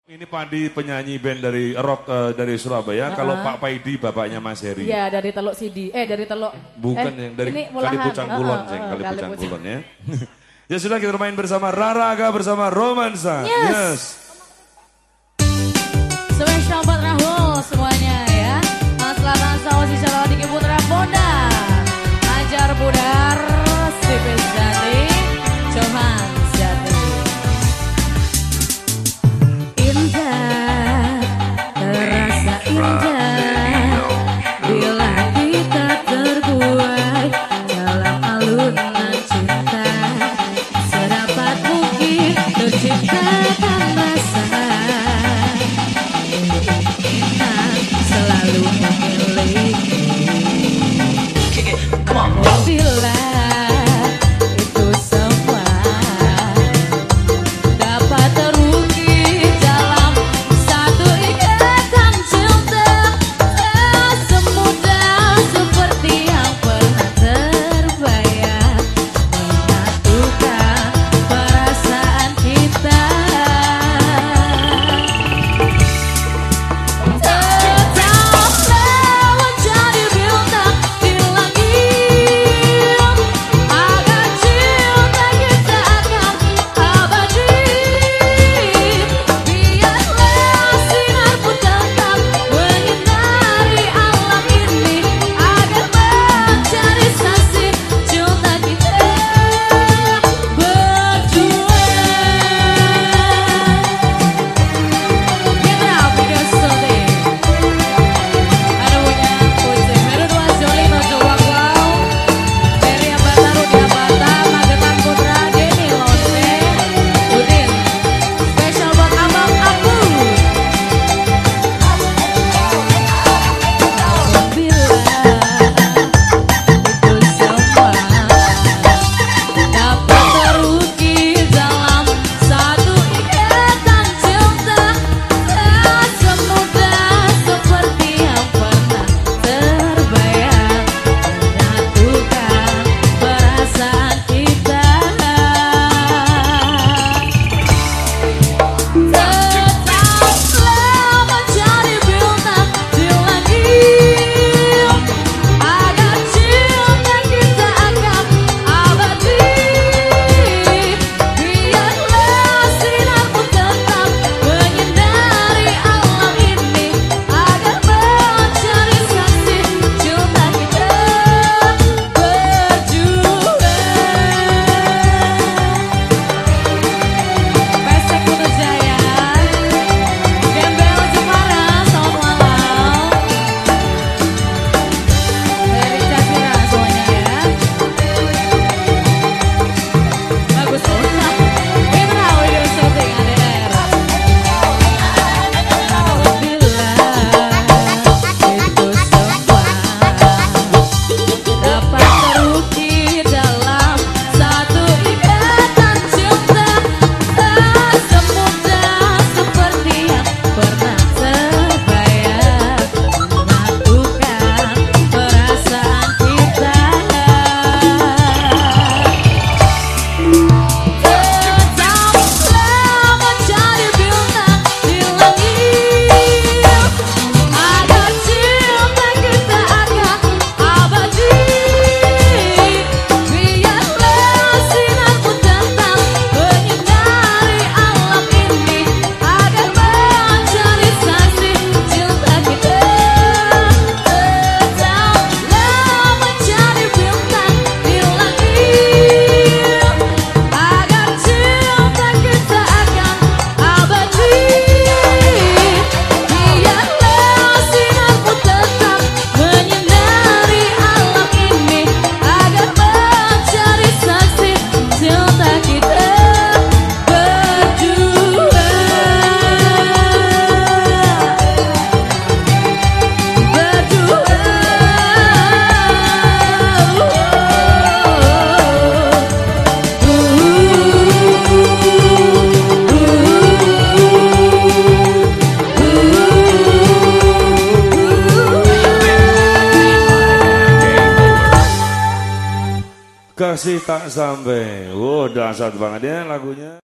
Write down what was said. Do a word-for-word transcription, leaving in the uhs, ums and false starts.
Ini Pandi penyanyi band dari rock uh, dari Surabaya. Uh-huh. Kalau Pak Paidi bapaknya Mas Heri. Iya, dari Teluk Sidi. Eh dari Teluk. Bukan eh, yang dari Kalipucang Kulon, uh, uh, uh, Kalipucang Kulon ya. Ya sudah, kita main bersama Raraga bersama Romansa. Yes. Yes. Spesial buat Rahul semuanya ya. Mas Selatan Sulawesi Selatan Diki Putra Bonda. Ajar Budar, Stephen Jati, Johan Jati. Indah, terasa indah bila kita terbuai dalam alunan cinta. Sedapat mungkin terciptakan rasa. Kita selalu memiliki. Bila itu semua dapat terukir dalam satu ikatan cinta, tak semudah seperti yang pernah terbayang menyatukan perasaan kita. Kasih tak sampai. Wow, dahsyat banget ya lagunya.